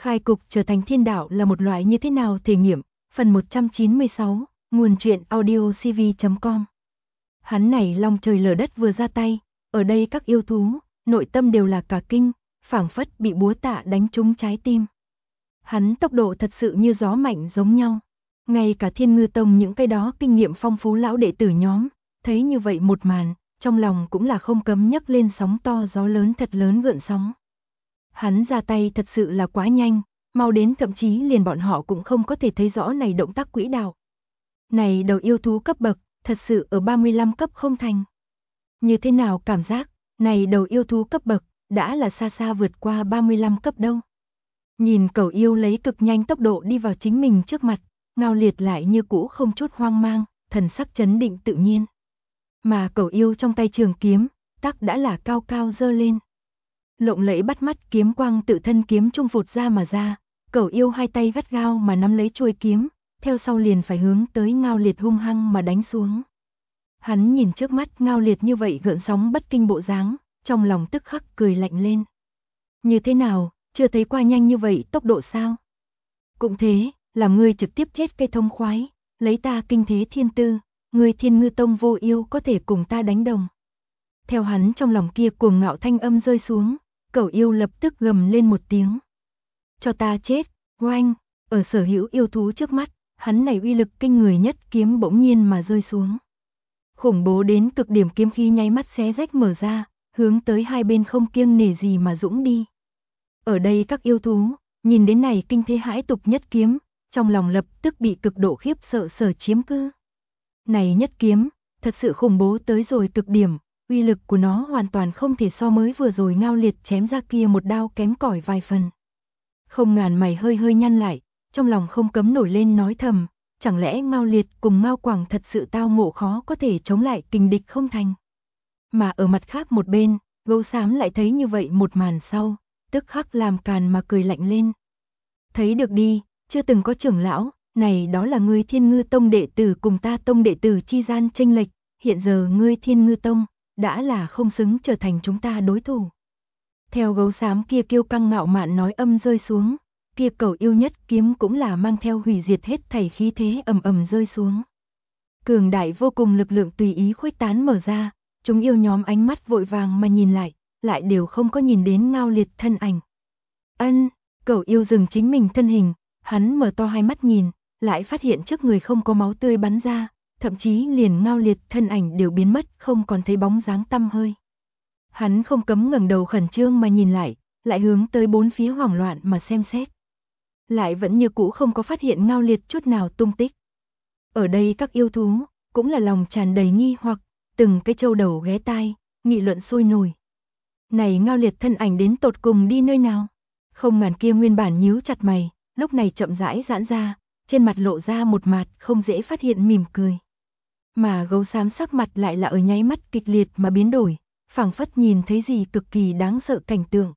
Khai cục trở thành thiên đạo là một loại như thế nào thể nghiệm, phần 196, nguồn truyện audiocv.com. Hắn này long trời lở đất vừa ra tay, ở đây các yêu thú, nội tâm đều là cả kinh, phảng phất bị búa tạ đánh trúng trái tim. Hắn tốc độ thật sự như gió mạnh giống nhau. Ngay cả Thiên Ngư Tông những cái đó kinh nghiệm phong phú lão đệ tử nhóm, thấy như vậy một màn, trong lòng cũng là không cấm nhấc lên sóng to gió lớn thật lớn gợn sóng. Hắn ra tay thật sự là quá nhanh, mau đến thậm chí liền bọn họ cũng không có thể thấy rõ này động tác quỹ đạo. Này đầu yêu thú cấp bậc, thật sự ở 35 cấp không thành. Như thế nào cảm giác, này đầu yêu thú cấp bậc, đã là xa xa vượt qua 35 cấp đâu. Nhìn cẩu yêu lấy cực nhanh tốc độ đi vào chính mình trước mặt, Ngao Liệt lại như cũ không chút hoang mang, thần sắc chấn định tự nhiên. Mà cẩu yêu trong tay trường kiếm, tắc đã là cao cao giơ lên. Lộng lẫy bắt mắt kiếm quang tự thân kiếm trung phụt ra mà ra, cẩu yêu hai tay gắt gao mà nắm lấy chuôi kiếm, theo sau liền phải hướng tới Ngao Liệt hung hăng mà đánh xuống. Hắn nhìn trước mắt Ngao Liệt như vậy gợn sóng bất kinh bộ dáng, trong lòng tức khắc cười lạnh lên. Như thế nào, chưa thấy qua nhanh như vậy tốc độ sao? Cũng thế, làm ngươi trực tiếp chết cây thông khoái, lấy ta kinh thế thiên tư, ngươi Thiên Ngư Tông vô yêu có thể cùng ta đánh đồng. Theo hắn trong lòng kia cuồng ngạo thanh âm rơi xuống, cẩu yêu lập tức gầm lên một tiếng. Cho ta chết, oanh, ở sở hữu yêu thú trước mắt, hắn này uy lực kinh người nhất kiếm bỗng nhiên mà rơi xuống. Khủng bố đến cực điểm kiếm khí nháy mắt xé rách mở ra, hướng tới hai bên không kiêng nể gì mà dũng đi. Ở đây các yêu thú, nhìn đến này kinh thế hãi tục nhất kiếm, trong lòng lập tức bị cực độ khiếp sợ sở chiếm cư. Này nhất kiếm, thật sự khủng bố tới rồi cực điểm, uy lực của nó hoàn toàn không thể so mới vừa rồi Ngao Liệt chém ra kia một đao kém cỏi vài phần. Không ngàn mày hơi hơi nhăn lại, trong lòng không cấm nổi lên nói thầm, chẳng lẽ Ngao Liệt cùng Ngao Quảng thật sự tao ngộ khó có thể chống lại kình địch không thành. Mà ở mặt khác một bên, Gấu Xám lại thấy như vậy một màn sau, tức khắc làm càn mà cười lạnh lên. Thấy được đi, chưa từng có trưởng lão, này đó là ngươi Thiên Ngư Tông đệ tử cùng ta Tông đệ tử chi gian chênh lệch, hiện giờ ngươi Thiên Ngư Tông đã là không xứng trở thành chúng ta đối thủ. Theo Gấu Xám kia kiêu căng ngạo mạn nói âm rơi xuống, kia cẩu yêu nhất kiếm cũng là mang theo hủy diệt hết thảy khí thế ầm ầm rơi xuống. Cường đại vô cùng lực lượng tùy ý khuếch tán mở ra, chúng yêu nhóm ánh mắt vội vàng mà nhìn lại đều không có nhìn đến Ngao Liệt thân ảnh. Cẩu yêu dừng chính mình thân hình, hắn mở to hai mắt nhìn, lại phát hiện trước người không có máu tươi bắn ra, thậm chí liền Ngao Liệt thân ảnh đều biến mất, không còn thấy bóng dáng tăm hơi. Hắn không cấm ngẩng đầu khẩn trương mà nhìn lại hướng tới bốn phía hoảng loạn mà xem xét. Lại vẫn như cũ không có phát hiện Ngao Liệt chút nào tung tích. Ở đây các yêu thú, cũng là lòng tràn đầy nghi hoặc, từng cái châu đầu ghé tai, nghị luận sôi nổi. Này Ngao Liệt thân ảnh đến tột cùng đi nơi nào? Không ngàn kia nguyên bản nhíu chặt mày, lúc này chậm rãi giãn ra, trên mặt lộ ra một mặt không dễ phát hiện mỉm cười. Mà Gấu Xám sắc mặt lại là ở nháy mắt kịch liệt mà biến đổi, phảng phất nhìn thấy gì cực kỳ đáng sợ cảnh tượng.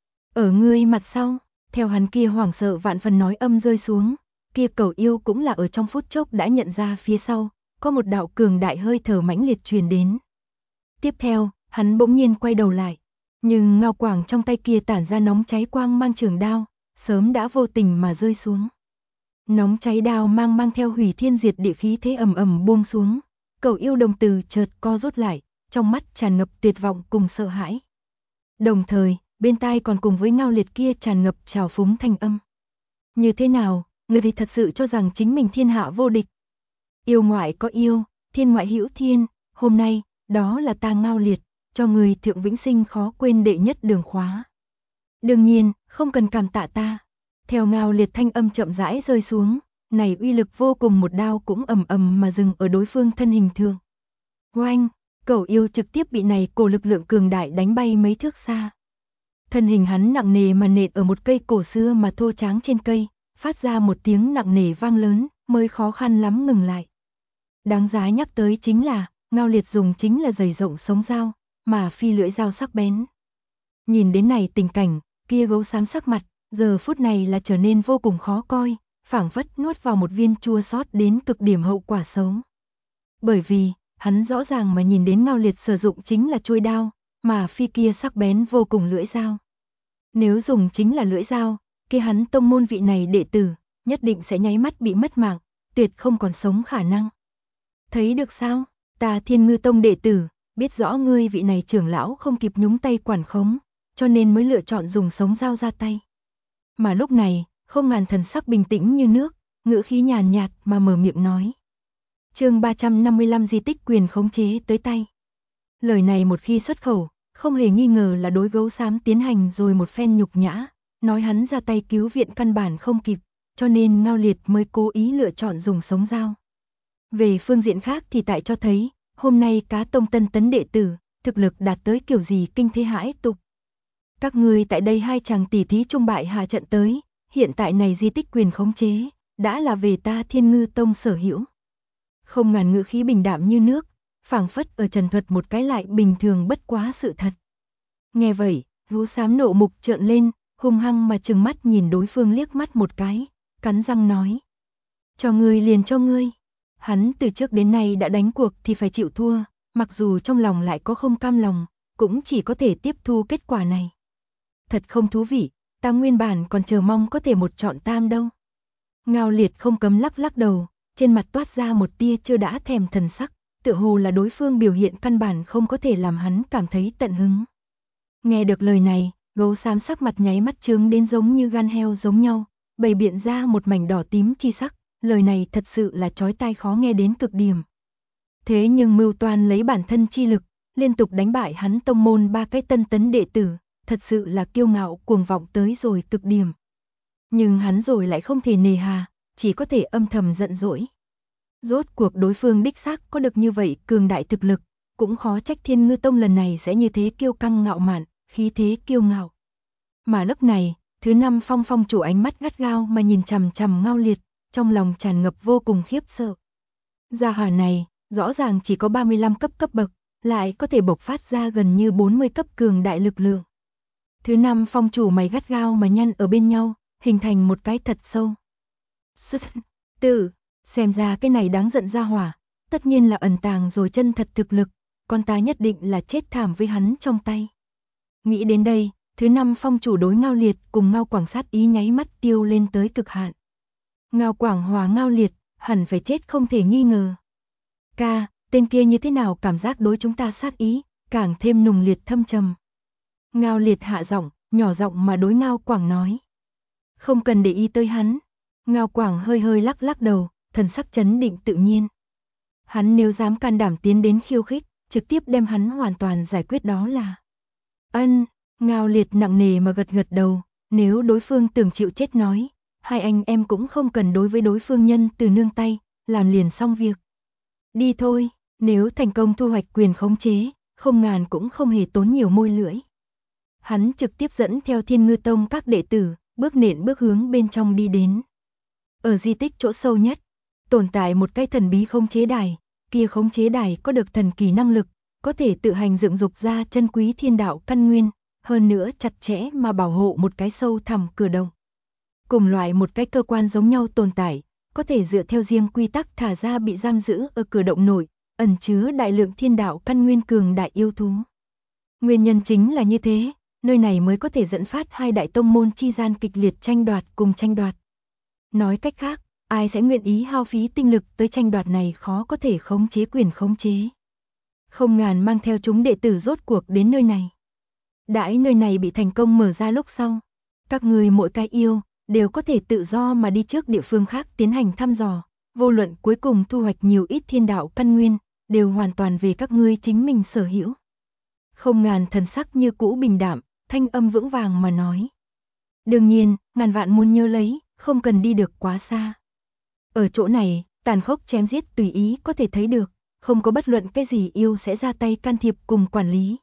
Ở ngươi mặt sau, theo hắn kia hoảng sợ vạn phần nói âm rơi xuống, kia cẩu yêu cũng là ở trong phút chốc đã nhận ra phía sau, có một đạo cường đại hơi thở mãnh liệt truyền đến. Tiếp theo, hắn bỗng nhiên quay đầu lại, nhưng Ngao Quảng trong tay kia tản ra nóng cháy quang mang trường đao, sớm đã vô tình mà rơi xuống. Nóng cháy đao mang theo hủy thiên diệt địa khí thế ầm ầm buông xuống, cẩu yêu đồng tử chợt co rút lại, trong mắt tràn ngập tuyệt vọng cùng sợ hãi. Đồng thời, bên tai còn cùng với Ngao Liệt kia tràn ngập trào phúng thanh âm. Như thế nào, người thì thật sự cho rằng chính mình thiên hạ vô địch. Yêu ngoại có yêu, thiên ngoại hữu thiên, hôm nay, đó là ta Ngao Liệt, cho người thượng vĩnh sinh khó quên đệ nhất đường khóa. Đương nhiên, không cần cảm tạ ta. Theo Ngao Liệt thanh âm chậm rãi rơi xuống, này uy lực vô cùng một đao cũng ầm ầm mà dừng ở đối phương thân hình thường. Oanh, cẩu yêu trực tiếp bị này cổ lực lượng cường đại đánh bay mấy thước xa. Thân hình hắn nặng nề mà nện ở một cây cổ xưa mà thô tráng trên cây, phát ra một tiếng nặng nề vang lớn, mới khó khăn lắm ngừng lại. Đáng giá nhắc tới chính là, Ngao Liệt dùng chính là dày rộng sống dao, mà phi lưỡi dao sắc bén. Nhìn đến này tình cảnh, kia Gấu Xám sắc mặt, giờ phút này là trở nên vô cùng khó coi, phảng phất nuốt vào một viên chua xót đến cực điểm hậu quả xấu. Bởi vì, hắn rõ ràng mà nhìn đến Ngao Liệt sử dụng chính là chuôi đao, mà phi kia sắc bén vô cùng lưỡi dao. Nếu dùng chính là lưỡi dao, kia hắn tông môn vị này đệ tử, nhất định sẽ nháy mắt bị mất mạng, tuyệt không còn sống khả năng. Thấy được sao, ta Thiên Ngư Tông đệ tử, biết rõ ngươi vị này trưởng lão không kịp nhúng tay quản khống, cho nên mới lựa chọn dùng sống dao ra tay. Mà lúc này, Không Ngàn thần sắc bình tĩnh như nước, ngữ khí nhàn nhạt mà mở miệng nói. Chương 355 di tích quyền khống chế tới tay. Lời này một khi xuất khẩu, không hề nghi ngờ là đối Gấu Xám tiến hành rồi một phen nhục nhã, nói hắn ra tay cứu viện căn bản không kịp, cho nên Ngao Liệt mới cố ý lựa chọn dùng sống dao. Về phương diện khác thì tại cho thấy, hôm nay Cá Tông tân tấn đệ tử, thực lực đạt tới kiểu gì kinh thế hãi tục. Các ngươi tại đây hai chàng tỷ thí trung bại hạ trận tới, hiện tại này di tích quyền khống chế, đã là về ta Thiên Ngư Tông sở hữu. Không Ngàn ngữ khí bình đạm như nước, phảng phất ở trần thuật một cái lại bình thường bất quá sự thật. Nghe vậy, Gấu Xám nộ mục trợn lên, hung hăng mà trừng mắt nhìn đối phương liếc mắt một cái, cắn răng nói. Cho ngươi liền cho ngươi. Hắn từ trước đến nay đã đánh cuộc thì phải chịu thua, mặc dù trong lòng lại có không cam lòng, cũng chỉ có thể tiếp thu kết quả này. Thật không thú vị, ta nguyên bản còn chờ mong có thể một chọn tam đâu. Ngao Liệt không cấm lắc lắc đầu, trên mặt toát ra một tia chưa đã thèm thần sắc, tựa hồ là đối phương biểu hiện căn bản không có thể làm hắn cảm thấy tận hứng. Nghe được lời này, Gấu Xám sắc mặt nháy mắt trướng đến giống như gan heo giống nhau, bày biện ra một mảnh đỏ tím chi sắc, lời này thật sự là chói tai khó nghe đến cực điểm. Thế nhưng mưu toan lấy bản thân chi lực, liên tục đánh bại hắn tông môn 3 cái tân tấn đệ tử, thật sự là kiêu ngạo cuồng vọng tới rồi cực điểm. Nhưng hắn rồi lại không thể nề hà, chỉ có thể âm thầm giận dỗi. Rốt cuộc đối phương đích xác có được như vậy cường đại thực lực, cũng khó trách Thiên Ngư Tông lần này sẽ như thế kiêu căng ngạo mạn, khí thế kiêu ngạo. Mà lúc này, thứ 5 phong chủ ánh mắt gắt gao mà nhìn chằm chằm Ngao Liệt, trong lòng tràn ngập vô cùng khiếp sợ. Gia hỏa này, rõ ràng chỉ có 35 cấp bậc, lại có thể bộc phát ra gần như 40 cấp cường đại lực lượng. Thứ 5 phong chủ mày gắt gao mà nhăn ở bên nhau, hình thành một cái thật sâu. Xem ra cái này đáng giận gia hỏa, tất nhiên là ẩn tàng rồi chân thật thực lực, con ta nhất định là chết thảm với hắn trong tay. Nghĩ đến đây, thứ 5 phong chủ đối Ngao Liệt cùng Ngao Quảng sát ý nháy mắt tiêu lên tới cực hạn. Ngao Quảng hòa Ngao Liệt, hẳn phải chết không thể nghi ngờ. Ca, tên kia như thế nào cảm giác đối chúng ta sát ý, càng thêm nùng liệt thâm trầm. Ngao Liệt hạ giọng, nhỏ giọng mà đối Ngao Quảng nói. Không cần để ý tới hắn. Ngao Quảng hơi hơi lắc lắc đầu, thần sắc chấn định tự nhiên. Hắn nếu dám can đảm tiến đến khiêu khích, trực tiếp đem hắn hoàn toàn giải quyết đó là. Ân, Ngao Liệt nặng nề mà gật gật đầu, nếu đối phương tưởng chịu chết nói, hai anh em cũng không cần đối với đối phương nhân từ nương tay, làm liền xong việc. Đi thôi, nếu thành công thu hoạch quyền khống chế, Không Ngàn cũng không hề tốn nhiều môi lưỡi. Hắn trực tiếp dẫn theo Thiên Ngư Tông các đệ tử, bước nện bước hướng bên trong đi đến. Ở di tích chỗ sâu nhất, tồn tại một cái thần bí khống chế đài, kia khống chế đài có được thần kỳ năng lực, có thể tự hành dựng dục ra chân quý thiên đạo căn nguyên, hơn nữa chặt chẽ mà bảo hộ một cái sâu thẳm cửa động. Cùng loại một cái cơ quan giống nhau tồn tại, có thể dựa theo riêng quy tắc thả ra bị giam giữ ở cửa động nội, ẩn chứa đại lượng thiên đạo căn nguyên cường đại yêu thú. Nguyên nhân chính là như thế, nơi này mới có thể dẫn phát hai đại tông môn chi gian kịch liệt tranh đoạt cùng tranh đoạt. Nói cách khác, ai sẽ nguyện ý hao phí tinh lực tới tranh đoạt này khó có thể khống chế quyền khống chế. Không Ngàn mang theo chúng đệ tử rốt cuộc đến nơi này. Đãi nơi này bị thành công mở ra lúc sau, các người mỗi cái yêu đều có thể tự do mà đi trước địa phương khác tiến hành thăm dò, vô luận cuối cùng thu hoạch nhiều ít thiên đạo căn nguyên, đều hoàn toàn về các ngươi chính mình sở hữu. Không Ngàn thần sắc như cũ bình đạm, thanh âm vững vàng mà nói. Đương nhiên, ngàn vạn muốn nhớ lấy, không cần đi được quá xa. Ở chỗ này, tàn khốc chém giết tùy ý có thể thấy được, không có bất luận cái gì yêu sẽ ra tay can thiệp cùng quản lý.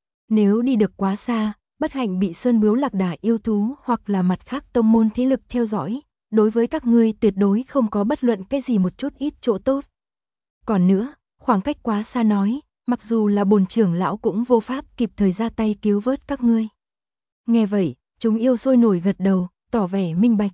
Nếu đi được quá xa, bất hạnh bị sơn bướu lạc đà yêu thú hoặc là mặt khác tông môn thế lực theo dõi, đối với các ngươi tuyệt đối không có bất luận cái gì một chút ít chỗ tốt. Còn nữa, khoảng cách quá xa nói, mặc dù là bồn trưởng lão cũng vô pháp kịp thời ra tay cứu vớt các ngươi. Nghe vậy, chúng yêu sôi nổi gật đầu, tỏ vẻ minh bạch.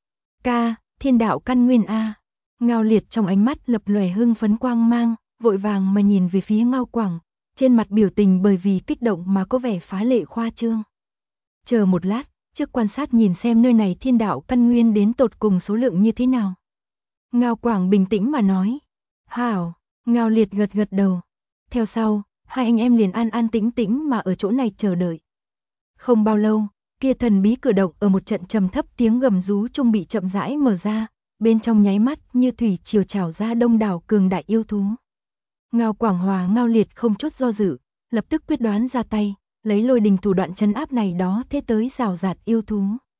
Ca, thiên đạo căn nguyên a. Ngao Liệt trong ánh mắt lập lòe hưng phấn quang mang, vội vàng mà nhìn về phía Ngao Quảng, trên mặt biểu tình bởi vì kích động mà có vẻ phá lệ khoa trương. Chờ một lát, trước quan sát nhìn xem nơi này thiên đạo căn nguyên đến tột cùng số lượng như thế nào. Ngao Quảng bình tĩnh mà nói. Hảo, Ngao Liệt gật gật đầu. Theo sau, hai anh em liền an an tĩnh tĩnh mà ở chỗ này chờ đợi. Không bao lâu, kia thần bí cử động ở một trận trầm thấp tiếng gầm rú trung bị chậm rãi mở ra, bên trong nháy mắt như thủy triều trào ra đông đảo cường đại yêu thú. Ngao Quảng Hòa Ngao Liệt không chút do dự, lập tức quyết đoán ra tay, lấy lôi đình thủ đoạn trấn áp này đó thế tới rào rạt yêu thú.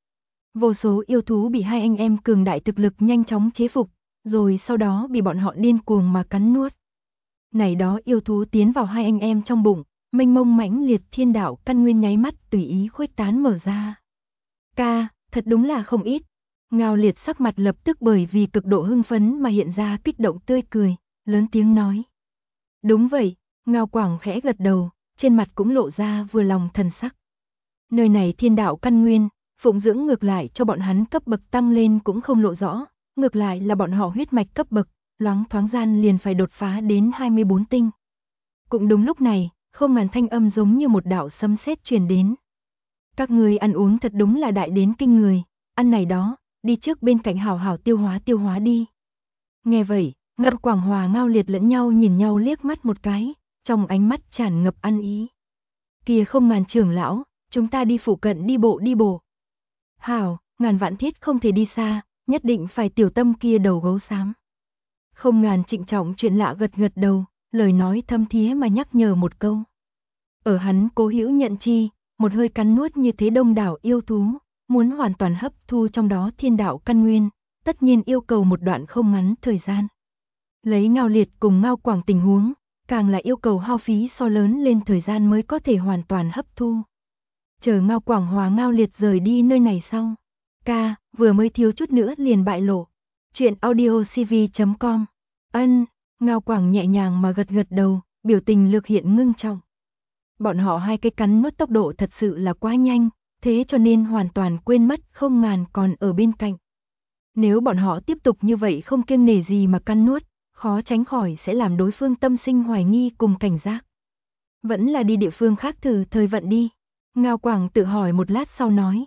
Vô số yêu thú bị hai anh em cường đại thực lực nhanh chóng chế phục, rồi sau đó bị bọn họ điên cuồng mà cắn nuốt. Này đó yêu thú tiến vào hai anh em trong bụng, mênh mông mãnh liệt thiên đạo căn nguyên nháy mắt tùy ý khuếch tán mở ra. Ca, thật đúng là không ít. Ngao Liệt sắc mặt lập tức bởi vì cực độ hưng phấn mà hiện ra kích động tươi cười, lớn tiếng nói. Đúng vậy, Ngao Quảng khẽ gật đầu, trên mặt cũng lộ ra vừa lòng thần sắc. Nơi này thiên đạo căn nguyên, phụng dưỡng ngược lại cho bọn hắn cấp bậc tăng lên cũng không lộ rõ, ngược lại là bọn họ huyết mạch cấp bậc, loáng thoáng gian liền phải đột phá đến 24 tinh. Cũng đúng lúc này, không ngàn thanh âm giống như một đạo sấm sét truyền đến. Các người ăn uống thật đúng là đại đến kinh người, ăn này đó, đi trước bên cạnh hảo hảo tiêu hóa đi. Nghe vậy, Ngao Quảng Hòa Ngao Liệt lẫn nhau nhìn nhau liếc mắt một cái, trong ánh mắt tràn ngập ăn ý. Kìa không ngàn trưởng lão, chúng ta đi phụ cận đi bộ. Hảo, ngàn vạn thiết không thể đi xa, nhất định phải tiểu tâm kia đầu gấu xám. Không ngàn trịnh trọng chuyện lạ gật gật đầu, lời nói thâm thía mà nhắc nhở một câu. Ở hắn cố hữu nhận chi, một hơi cắn nuốt như thế đông đảo yêu thú, muốn hoàn toàn hấp thu trong đó thiên đạo căn nguyên, tất nhiên yêu cầu một đoạn không ngắn thời gian. Lấy Ngao Liệt cùng Ngao Quảng tình huống, càng là yêu cầu hao phí so lớn lên thời gian mới có thể hoàn toàn hấp thu. Chờ Ngao Quảng Hòa Ngao Liệt rời đi nơi này sau, ca, vừa mới thiếu chút nữa liền bại lộ. Chuyện audiocv.com. Ngao Quảng nhẹ nhàng mà gật gật đầu, biểu tình lược hiện ngưng trọng. Bọn họ hai cái cắn nuốt tốc độ thật sự là quá nhanh, thế cho nên hoàn toàn quên mất không ngàn còn ở bên cạnh. Nếu bọn họ tiếp tục như vậy không kiêng nể gì mà cắn nuốt, khó tránh khỏi sẽ làm đối phương tâm sinh hoài nghi cùng cảnh giác. Vẫn là đi địa phương khác thử thời vận đi. Ngao Quảng tự hỏi một lát sau nói.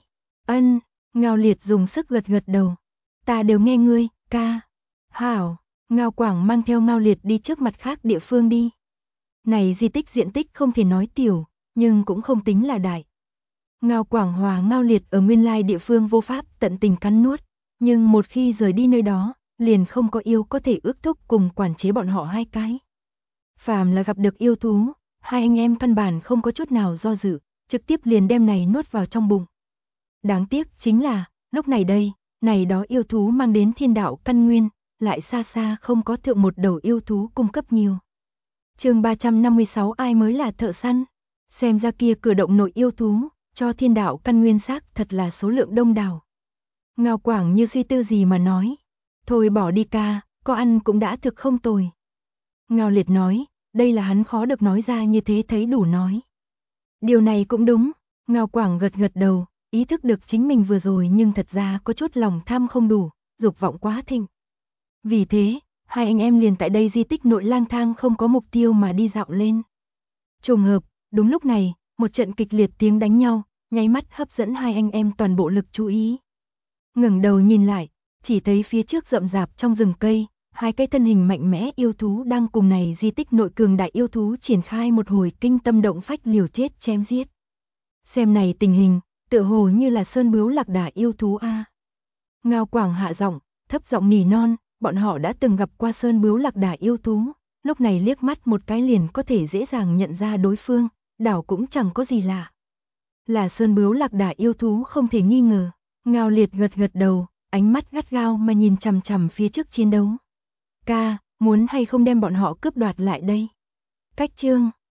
Ngao Liệt dùng sức gật gật đầu. Ta đều nghe ngươi, ca. Hảo, Ngao Quảng mang theo Ngao Liệt đi trước mặt khác địa phương đi. Này di tích diện tích không thể nói tiểu, nhưng cũng không tính là đại. Ngao Quảng Hòa Ngao Liệt ở nguyên lai địa phương vô pháp tận tình cắn nuốt, nhưng một khi rời đi nơi đó, liền không có yêu có thể ước thúc cùng quản chế bọn họ hai cái. Phàm là gặp được yêu thú, hai anh em căn bản không có chút nào do dự, trực tiếp liền đem này nuốt vào trong bụng. Đáng tiếc chính là, lúc này đây, này đó yêu thú mang đến thiên đạo căn nguyên, lại xa xa không có thượng một đầu yêu thú cung cấp nhiều. Chương 356 ai mới là thợ săn? Xem ra kia cử động nội yêu thú, cho thiên đạo căn nguyên xác thật là số lượng đông đảo. Ngao Quảng như suy tư gì mà nói. Thôi bỏ đi ca, có ăn cũng đã thực không tồi. Ngao Liệt nói, đây là hắn khó được nói ra như thế thấy đủ nói. Điều này cũng đúng, Ngao Quảng gật gật đầu, ý thức được chính mình vừa rồi nhưng thật ra có chút lòng tham không đủ, dục vọng quá thịnh. Vì thế, hai anh em liền tại đây di tích nội lang thang không có mục tiêu mà đi dạo lên. Trùng hợp, đúng lúc này, một trận kịch liệt tiếng đánh nhau, nháy mắt hấp dẫn hai anh em toàn bộ lực chú ý. Ngẩng đầu nhìn lại, chỉ thấy phía trước rậm rạp trong rừng cây, hai cái thân hình mạnh mẽ yêu thú đang cùng này di tích nội cường đại yêu thú triển khai một hồi kinh tâm động phách liều chết chém giết. Xem này tình hình, tựa hồ như là sơn bướu lạc đà yêu thú a. Ngao Quảng hạ giọng, thấp giọng nỉ non, bọn họ đã từng gặp qua sơn bướu lạc đà yêu thú, lúc này liếc mắt một cái liền có thể dễ dàng nhận ra đối phương, đảo cũng chẳng có gì lạ. Là sơn bướu lạc đà yêu thú không thể nghi ngờ. Ngao Liệt gật gật đầu, ánh mắt gắt gao mà nhìn chằm chằm phía trước chiến đấu. Ca, muốn hay không đem bọn họ cướp đoạt lại đây? Cách chương